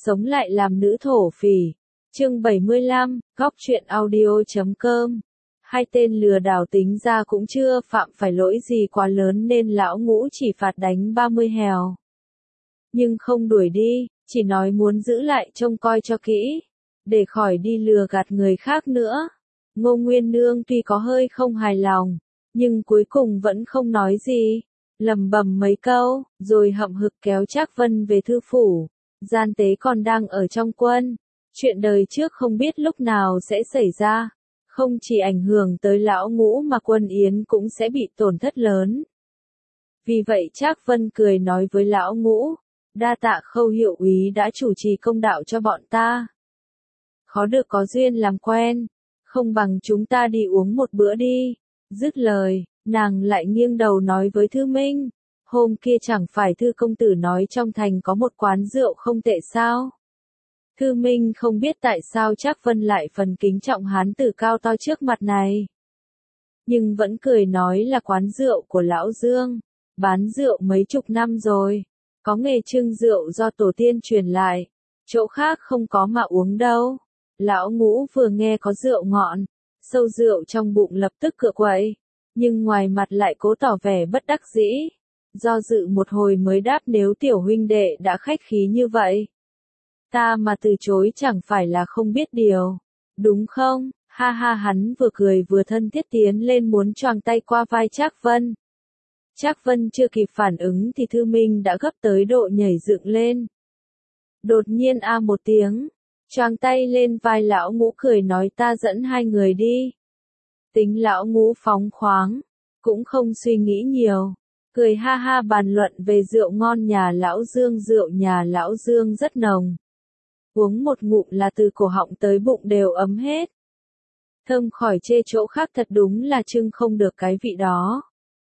sống lại làm nữ thổ phỉ. Chương 75, góc truyện audio.com. Hai tên lừa đảo tính ra cũng chưa phạm phải lỗi gì quá lớn nên lão Ngũ chỉ phạt đánh 30 hèo. Nhưng không đuổi đi, chỉ nói muốn giữ lại trông coi cho kỹ, để khỏi đi lừa gạt người khác nữa. Ngô Nguyên Nương tuy có hơi không hài lòng, nhưng cuối cùng vẫn không nói gì, lẩm bẩm mấy câu, rồi hậm hực kéo Trác Vân về thư phủ. Gian Tế còn đang ở trong quân, chuyện đời trước không biết lúc nào sẽ xảy ra, không chỉ ảnh hưởng tới lão Ngũ mà quân Yến cũng sẽ bị tổn thất lớn. Vì vậy Trác Vân cười nói với lão Ngũ, đa tạ Khâu hiệu úy đã chủ trì công đạo cho bọn ta. Khó được có duyên làm quen, không bằng chúng ta đi uống một bữa đi. Dứt lời, nàng lại nghiêng đầu nói với Thư Minh, hôm kia chẳng phải Thư công tử nói trong thành có một quán rượu không tệ sao? Thư Minh không biết tại sao Trác Vân lại phần kính trọng hán tử cao to trước mặt này, nhưng vẫn cười nói là quán rượu của lão Dương, bán rượu mấy chục năm rồi, có nghề trưng rượu do tổ tiên truyền lại, chỗ khác không có mà uống đâu. Lão Ngũ vừa nghe có rượu ngọn, sâu rượu trong bụng lập tức cựa quậy, nhưng ngoài mặt lại cố tỏ vẻ bất đắc dĩ, do dự một hồi mới đáp nếu tiểu huynh đệ đã khách khí như vậy, ta mà từ chối chẳng phải là không biết điều, đúng không? Ha ha, hắn vừa cười vừa thân thiết tiến lên muốn choàng tay qua vai Trác Vân. Trác Vân chưa kịp phản ứng thì Thư Minh đã gấp tới độ nhảy dựng lên. Đột nhiên a một tiếng, choàng tay lên vai lão Ngũ cười nói ta dẫn hai người đi. Tính lão Ngũ phóng khoáng, cũng không suy nghĩ nhiều, cười ha ha bàn luận về rượu ngon nhà lão Dương. Rượu nhà lão Dương rất nồng, uống một ngụm là từ cổ họng tới bụng đều ấm hết. Thơm khỏi chê chỗ khác, thật đúng là trưng không được cái vị đó.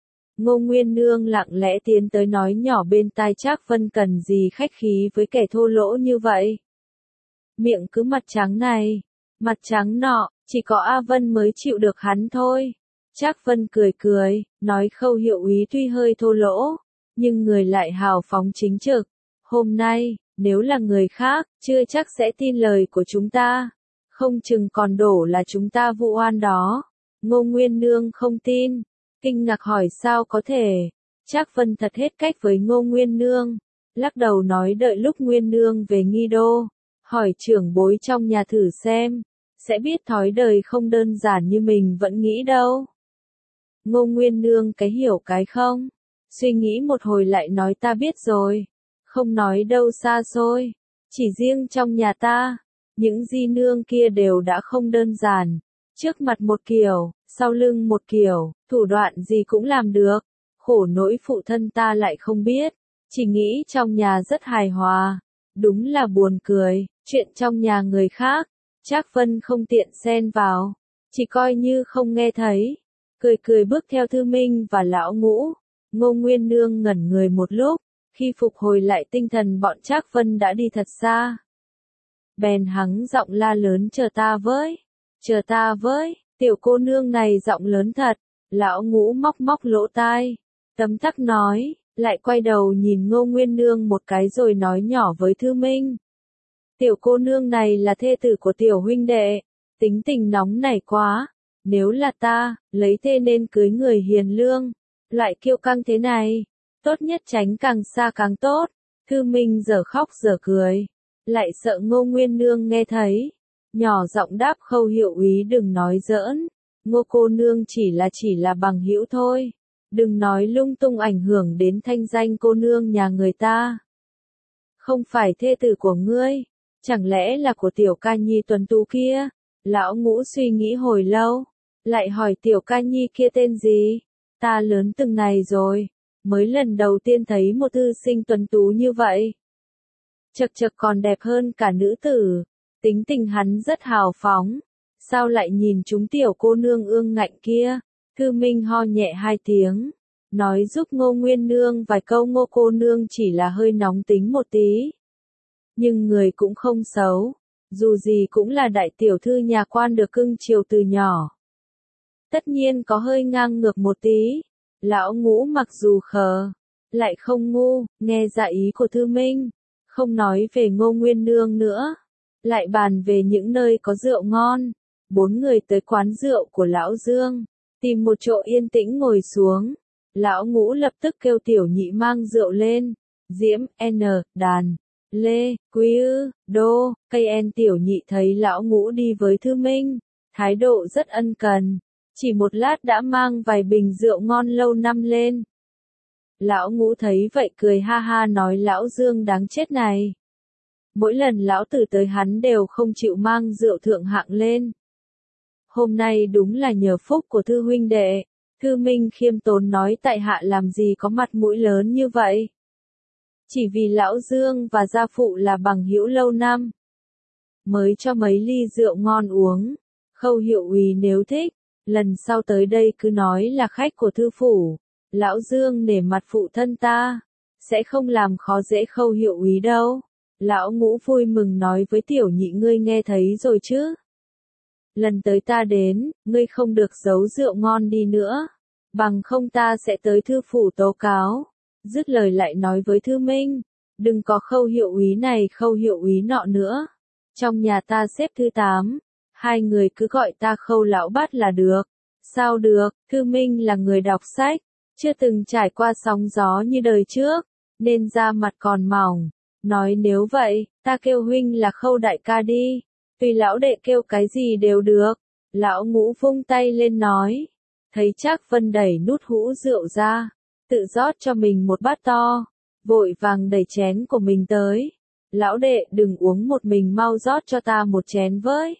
Ngô Nguyên Nương lặng lẽ tiến tới nói nhỏ bên tai Trác Vân cần gì khách khí với kẻ thô lỗ như vậy. Miệng cứ mặt trắng này, mặt trắng nọ, chỉ có A Vân mới chịu được hắn thôi. Trác Vân cười cười, nói Khâu hiệu úy tuy hơi thô lỗ, nhưng người lại hào phóng chính trực. Hôm nay, nếu là người khác, chưa chắc sẽ tin lời của chúng ta. Không chừng còn đổ là chúng ta vu oan đó. Ngô Nguyên Nương không tin, kinh ngạc hỏi sao có thể. Trác Vân thật hết cách với Ngô Nguyên Nương, lắc đầu nói đợi lúc Nguyên Nương về Nghi Đô, hỏi trưởng bối trong nhà thử xem, sẽ biết thói đời không đơn giản như mình vẫn nghĩ đâu. Ngô Nguyên Nương cái hiểu cái không, suy nghĩ một hồi lại nói ta biết rồi, không nói đâu xa xôi, chỉ riêng trong nhà ta, những di nương kia đều đã không đơn giản, trước mặt một kiểu, sau lưng một kiểu, thủ đoạn gì cũng làm được, khổ nỗi phụ thân ta lại không biết, chỉ nghĩ trong nhà rất hài hòa, đúng là buồn cười, chuyện trong nhà người khác, Trác Vân không tiện xen vào, chỉ coi như không nghe thấy, cười cười bước theo Thư Minh và lão Ngũ. Ngô Nguyên Nương ngẩn người một lúc, khi phục hồi lại tinh thần bọn Trác Vân đã đi thật xa. Bèn hắng giọng la lớn chờ ta với, tiểu cô nương này giọng lớn thật. Lão Ngũ móc móc lỗ tai, tấm tắc nói, lại quay đầu nhìn Ngô Nguyên Nương một cái rồi nói nhỏ với Thư Minh. Tiểu cô nương này là thê tử của tiểu huynh đệ, tính tình nóng nảy quá, nếu là ta, lấy thê nên cưới người hiền lương, lại kiêu căng thế này, tốt nhất tránh càng xa càng tốt. Thư Minh giờ khóc giờ cười, lại sợ Ngô Nguyên Nương nghe thấy, nhỏ giọng đáp Khâu hiệu úy đừng nói giỡn, Ngô cô nương chỉ là bằng hữu thôi, đừng nói lung tung ảnh hưởng đến thanh danh cô nương nhà người ta. Không phải thê tử của ngươi, chẳng lẽ là của tiểu ca nhi tuấn tú kia? Lão Ngũ suy nghĩ hồi lâu, lại hỏi tiểu ca nhi kia tên gì? Ta lớn từng này rồi, mới lần đầu tiên thấy một thư sinh tuấn tú như vậy. Chật chật còn đẹp hơn cả nữ tử, tính tình hắn rất hào phóng, sao lại nhìn chúng tiểu cô nương ương ngạnh kia? Thư Minh ho nhẹ hai tiếng, nói giúp Ngô Nguyên Nương vài câu. Ngô cô nương chỉ là hơi nóng tính một tí, nhưng người cũng không xấu, dù gì cũng là đại tiểu thư nhà quan được cưng chiều từ nhỏ. Tất nhiên có hơi ngang ngược một tí. Lão Ngũ mặc dù khờ, lại không ngu, nghe dạ ý của Thư Minh, Không nói về Ngô Nguyên Nương nữa, lại bàn về những nơi có rượu ngon. Bốn người tới quán rượu của Lão Dương, tìm một chỗ yên tĩnh ngồi xuống. Lão Ngũ lập tức kêu Tiểu Nhị mang rượu lên. Diễm, N, đàn, lê, quý ư, đô, cây N. Tiểu Nhị thấy Lão Ngũ đi với Thư Minh, thái độ rất ân cần. Chỉ một lát đã mang vài bình rượu ngon lâu năm lên. Lão Ngũ thấy vậy cười ha ha nói Lão Dương đáng chết này. Mỗi lần lão tử tới hắn đều không chịu mang rượu thượng hạng lên. Hôm nay đúng là nhờ phúc của Thư huynh đệ. Thư Minh khiêm tốn nói tại hạ làm gì có mặt mũi lớn như vậy. Chỉ vì Lão Dương và gia phụ là bằng hữu lâu năm. Mới cho mấy ly rượu ngon uống. Khâu hiệu úy nếu thích, lần sau tới đây cứ nói là khách của thư phủ. Lão Dương nể mặt phụ thân ta, sẽ không làm khó dễ Khâu hiệu úy đâu. Lão Ngũ vui mừng nói với Tiểu Nhị ngươi nghe thấy rồi chứ. Lần tới ta đến, ngươi không được giấu rượu ngon đi nữa. Bằng không ta sẽ tới thư phủ tố cáo. Dứt lời lại nói với Thư Minh, đừng có Khâu hiệu úy này Khâu hiệu úy nọ nữa. Trong nhà ta xếp thứ 8, hai người cứ gọi ta Khâu lão bát là được. Sao được, Thư Minh là người đọc sách, chưa từng trải qua sóng gió như đời trước, nên da mặt còn mỏng. Nói nếu vậy, ta kêu huynh là Khâu đại ca đi, tùy lão đệ kêu cái gì đều được. Lão Ngũ vung tay lên nói, thấy Trác Vân đẩy nút hũ rượu ra, tự rót cho mình một bát to, vội vàng đẩy chén của mình tới. Lão đệ đừng uống một mình mau rót cho ta một chén với.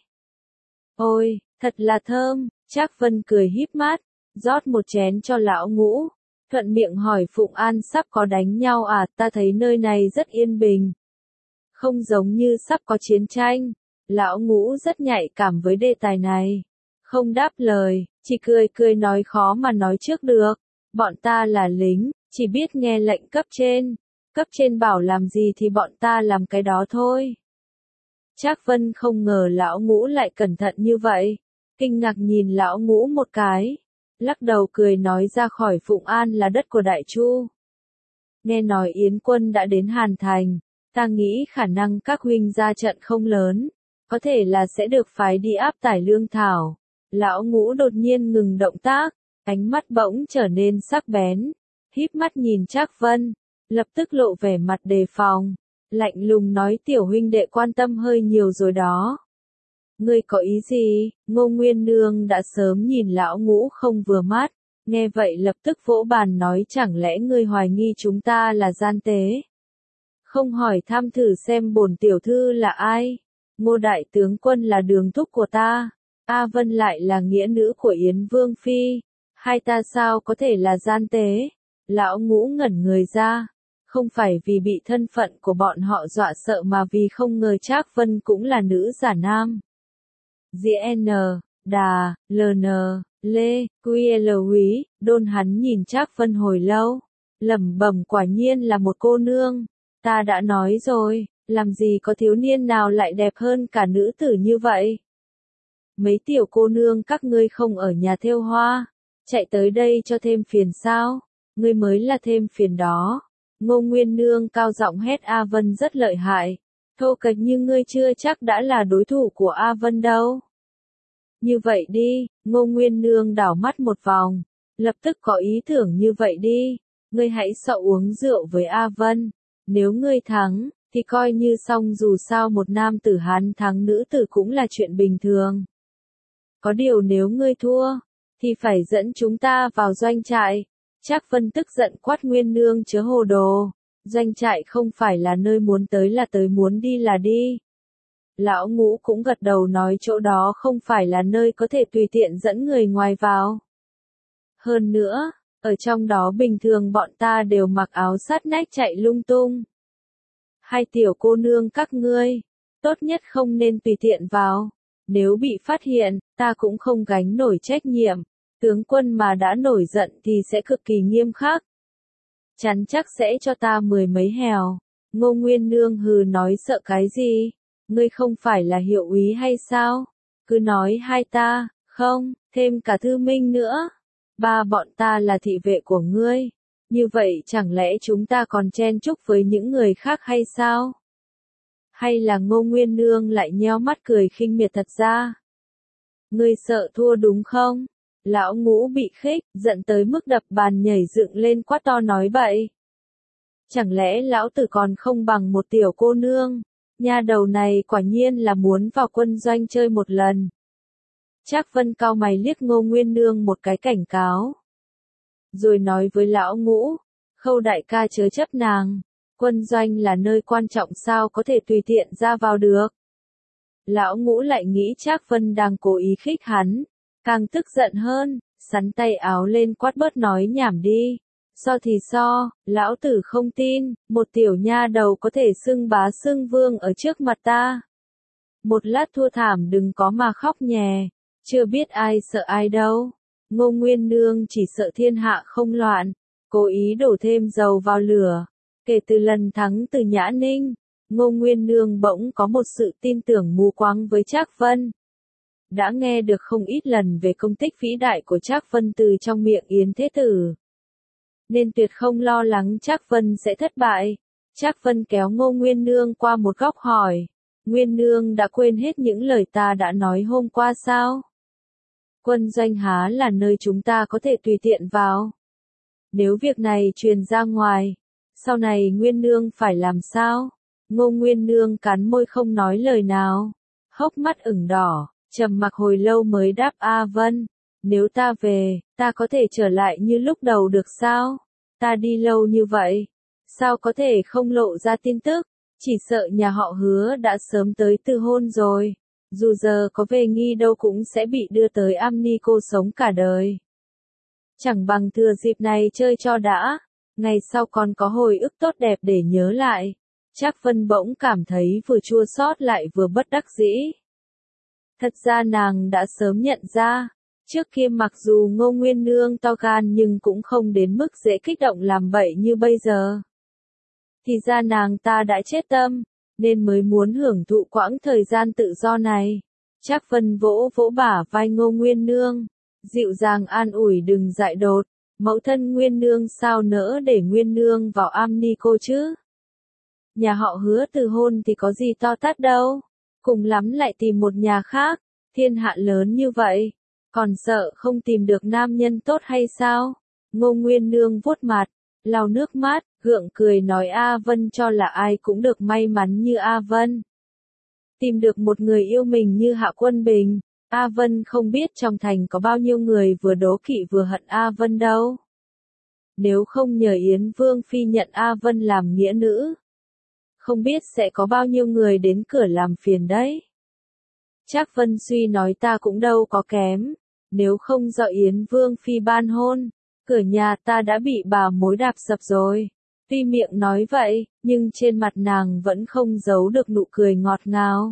Ôi, thật là thơm, Trác Vân cười híp mắt, rót một chén cho Lão Ngũ. Thuận miệng hỏi Phụng An sắp có đánh nhau à, ta thấy nơi này rất yên bình. Không giống như sắp có chiến tranh. Lão Ngũ rất nhạy cảm với đề tài này. Không đáp lời, chỉ cười cười nói khó mà nói trước được. Bọn ta là lính, chỉ biết nghe lệnh cấp trên. Cấp trên bảo làm gì thì bọn ta làm cái đó thôi. Trác Vân không ngờ Lão Ngũ lại cẩn thận như vậy. Kinh ngạc nhìn Lão Ngũ một cái. Lắc đầu cười nói ra khỏi Phụng An là đất của Đại Chu. Nghe nói Yến quân đã đến Hàn Thành, ta nghĩ khả năng các huynh ra trận không lớn, có thể là sẽ được phái đi áp tải lương thảo. Lão Ngũ đột nhiên ngừng động tác, ánh mắt bỗng trở nên sắc bén, híp mắt nhìn Trác Vân, lập tức lộ vẻ mặt đề phòng, lạnh lùng nói Tiểu huynh đệ quan tâm hơi nhiều rồi đó. Ngươi có ý gì? Ngô Nguyên Nương đã sớm nhìn Lão Ngũ không vừa mắt, nghe vậy lập tức vỗ bàn nói chẳng lẽ ngươi hoài nghi chúng ta là gian tế? Không hỏi thăm thử xem bổn tiểu thư là ai? Ngô đại tướng quân là đường thúc của ta, A Vân lại là nghĩa nữ của Yến Vương Phi, hai ta sao có thể là gian tế? Lão Ngũ ngẩn người ra, không phải vì bị thân phận của bọn họ dọa sợ mà vì không ngờ Trác Vân cũng là nữ giả nam. N, Đà, LN, Lê, QLUí, đôn hắn nhìn Trác Vân hồi lâu, lẩm bẩm quả nhiên là một cô nương, ta đã nói rồi, làm gì có thiếu niên nào lại đẹp hơn cả nữ tử như vậy. Mấy tiểu cô nương các ngươi không ở nhà thêu hoa, chạy tới đây cho thêm phiền sao, ngươi mới là thêm phiền đó. Ngô Nguyên Nương cao giọng hét A Vân rất lợi hại. Thô kệch như ngươi chưa chắc đã là đối thủ của A Vân đâu. Như vậy đi, Ngô Nguyên Nương đảo mắt một vòng, lập tức có ý tưởng như vậy đi, ngươi hãy sợ uống rượu với A Vân, nếu ngươi thắng, thì coi như xong dù sao một nam tử Hán thắng nữ tử cũng là chuyện bình thường. Có điều nếu ngươi thua, thì phải dẫn chúng ta vào doanh trại. Trác Vân tức giận quát Nguyên Nương chớ hồ đồ. Doanh trại không phải là nơi muốn tới là tới, muốn đi là đi. Lão Ngũ cũng gật đầu nói chỗ đó không phải là nơi có thể tùy tiện dẫn người ngoài vào. Hơn nữa, ở trong đó bình thường bọn ta đều mặc áo sát nách chạy lung tung. Hai tiểu cô nương các ngươi, tốt nhất không nên tùy tiện vào. Nếu bị phát hiện, ta cũng không gánh nổi trách nhiệm. Tướng quân mà đã nổi giận thì sẽ cực kỳ nghiêm khắc. Chắn chắc sẽ cho ta 10 mấy hèo. Ngô Nguyên Nương hừ nói sợ cái gì? Ngươi không phải là hiệu úy hay sao? Cứ nói hai ta, không, thêm cả Thư Minh nữa. Ba bọn ta là thị vệ của ngươi. Như vậy chẳng lẽ chúng ta còn chen chúc với những người khác hay sao? Hay là Ngô Nguyên Nương lại nheo mắt cười khinh miệt thật ra? Ngươi sợ thua đúng không? Lão Ngũ bị khích, giận tới mức đập bàn nhảy dựng lên quát to nói bậy. Chẳng lẽ lão tử còn không bằng một tiểu cô nương? Nha đầu này quả nhiên là muốn vào quân doanh chơi một lần. Trác Vân cau mày liếc Ngô Nguyên Nương một cái cảnh cáo. Rồi nói với lão Ngũ, Khâu đại ca chớ chấp nàng, quân doanh là nơi quan trọng sao có thể tùy tiện ra vào được. Lão Ngũ lại nghĩ Trác Vân đang cố ý khích hắn, càng tức giận hơn, sắn tay áo lên quát bớt nói nhảm đi. So thì so, lão tử không tin, một tiểu nha đầu có thể xưng bá xưng vương ở trước mặt ta. Một lát thua thảm đừng có mà khóc nhè, chưa biết ai sợ ai đâu. Ngô Nguyên Nương chỉ sợ thiên hạ không loạn, cố ý đổ thêm dầu vào lửa. Kể từ lần thắng từ Nhã Ninh, Ngô Nguyên Nương bỗng có một sự tin tưởng mù quáng với Trác Vân. Đã nghe được không ít lần về công tích vĩ đại của Trác Vân từ trong miệng Yến Thế Tử, nên tuyệt không lo lắng Trác Vân sẽ thất bại. Trác Vân kéo Ngô Nguyên Nương qua một góc hỏi, Nguyên Nương đã quên hết những lời ta đã nói hôm qua sao? Quân doanh há là nơi chúng ta có thể tùy tiện vào. Nếu việc này truyền ra ngoài, sau này Nguyên Nương phải làm sao? Ngô Nguyên Nương cắn môi không nói lời nào, hốc mắt ửng đỏ, trầm mặc hồi lâu mới đáp A Vân. Nếu ta về, ta có thể trở lại như lúc đầu được sao? Ta đi lâu như vậy, sao có thể không lộ ra tin tức? Chỉ sợ nhà họ Hứa đã sớm tới từ hôn rồi. Dù giờ có về nghi đâu cũng sẽ bị đưa tới am ni cô sống cả đời. Chẳng bằng thừa dịp này chơi cho đã, ngày sau còn có hồi ức tốt đẹp để nhớ lại. Trác Vân bỗng cảm thấy vừa chua xót lại vừa bất đắc dĩ. Thật ra nàng đã sớm nhận ra, trước kia mặc dù Ngô Nguyên Nương to gan nhưng cũng không đến mức dễ kích động làm bậy như bây giờ. Thì ra nàng ta đã chết tâm, nên mới muốn hưởng thụ quãng thời gian tự do này. Trác Vân vỗ vỗ bả vai Ngô Nguyên Nương, dịu dàng an ủi đừng dại dột, mẫu thân Nguyên Nương sao nỡ để Nguyên Nương vào am ni cô chứ. Nhà họ Hứa từ hôn thì có gì to tát đâu, cùng lắm lại tìm một nhà khác, thiên hạ lớn như vậy, còn sợ không tìm được nam nhân tốt hay sao? Ngô Nguyên Nương vuốt mặt, lau nước mắt, gượng cười nói A Vân cho là ai cũng được may mắn như A Vân. Tìm được một người yêu mình như Hạ Quân Bình, A Vân không biết trong thành có bao nhiêu người vừa đố kỵ vừa hận A Vân đâu. Nếu không nhờ Yến Vương Phi nhận A Vân làm nghĩa nữ, không biết sẽ có bao nhiêu người đến cửa làm phiền đấy. Trác Vân suy nói ta cũng đâu có kém, nếu không do Yến Vương Phi ban hôn, cửa nhà ta đã bị bà mối đạp sập rồi. Tuy miệng nói vậy, nhưng trên mặt nàng vẫn không giấu được nụ cười ngọt ngào.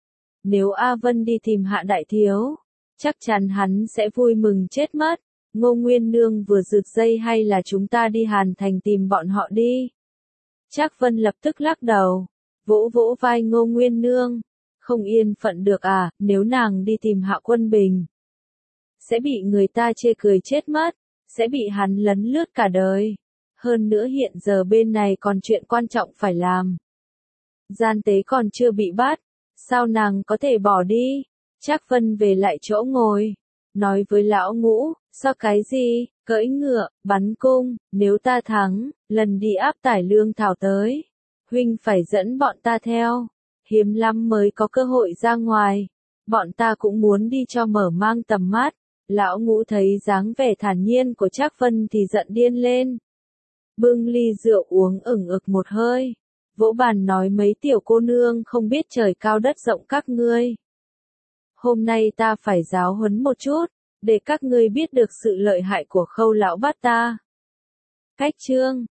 Nếu A Vân đi tìm Hạ Đại Thiếu, chắc chắn hắn sẽ vui mừng chết mất. Ngô Nguyên Nương vừa rực dây hay là chúng ta đi Hàn Thành tìm bọn họ đi. Trác Vân lập tức lắc đầu, vỗ vỗ vai Ngô Nguyên Nương. Không yên phận được à, nếu nàng đi tìm Hạ Quân Bình, sẽ bị người ta chê cười chết mất, sẽ bị hắn lấn lướt cả đời. Hơn nữa hiện giờ bên này còn chuyện quan trọng phải làm. Gian tế còn chưa bị bắt, sao nàng có thể bỏ đi? Trác Vân về lại chỗ ngồi, nói với lão Ngũ, sao cái gì, cưỡi ngựa, bắn cung, nếu ta thắng, lần đi áp tải lương thảo tới, huynh phải dẫn bọn ta theo, hiếm lắm mới có cơ hội ra ngoài, bọn ta cũng muốn đi cho mở mang tầm mắt. Lão Ngũ thấy dáng vẻ thản nhiên của Trác Vân thì giận điên lên. Bưng ly rượu uống ửng ực một hơi, vỗ bàn nói mấy tiểu cô nương không biết trời cao đất rộng các ngươi. Hôm nay ta phải giáo huấn một chút, để các ngươi biết được sự lợi hại của Khâu lão bát ta. Cách chương